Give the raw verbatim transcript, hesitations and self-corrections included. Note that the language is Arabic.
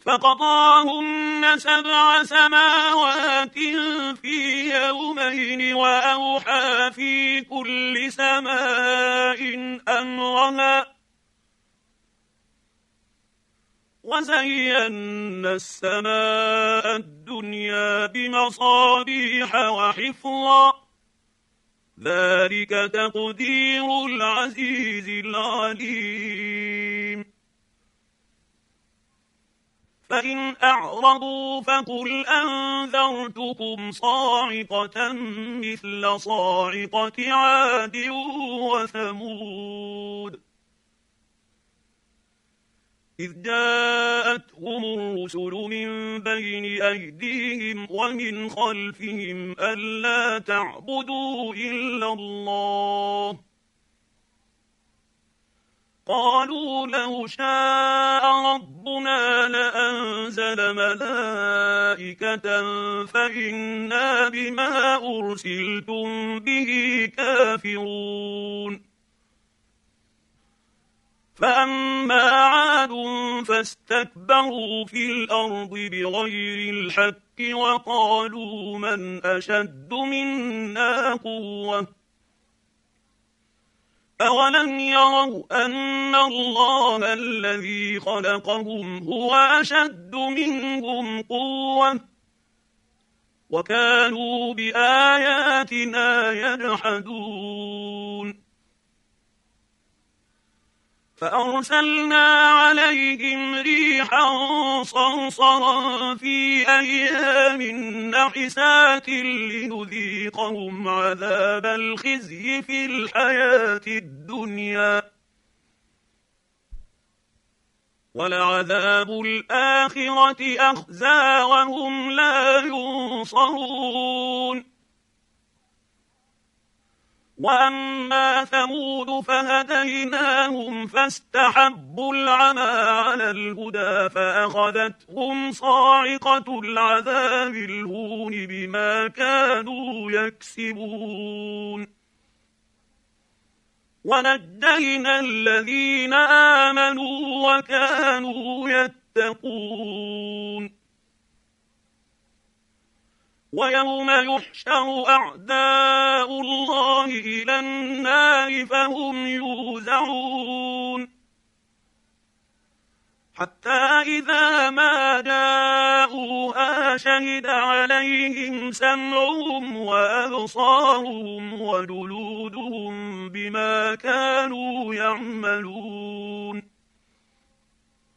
فقضاهن سبع سماوات في يومين وأوحى في كل سماء أمرها وزينا السماء الدنيا بمصابيح وحفظا ذلك تقدير العزيز العليم. فإن أعرضوا فقل أنذرتكم صاعقة مثل صاعقة عاد وثمود إذ جاءتهم الرسل من بين أيديهم ومن خلفهم ألا تعبدوا إلا الله قالوا لو شاء ربنا لأنزل ملائكة فإنا بما أرسلتم به كافرون. فأما عاد فاستكبروا في الأرض بغير الحق وقالوا من أشد منا قوة أولم يروا أن الله الذي خلقهم هو أشد منهم قوة وكانوا بآياتنا يجحدون. فأرسلنا عليهم ريحا صرصرا في أيام نحسات لنذيقهم عذاب الخزي في الحياة الدنيا ولعذاب الآخرة أخزى وهم لا ينصرون. وأما ثمود فهديناهم فاستحبوا العمى على الهدى فأخذتهم صاعقة العذاب الهون بما كانوا يكسبون. ونجينا الذين آمنوا وكانوا يتقون. ويوم يحشر أعداء الله إلى النار فهم يوزعون حتى إذا ما جاءوها شهد عليهم سمعهم وأبصارهم وجلودهم بما كانوا يعملون.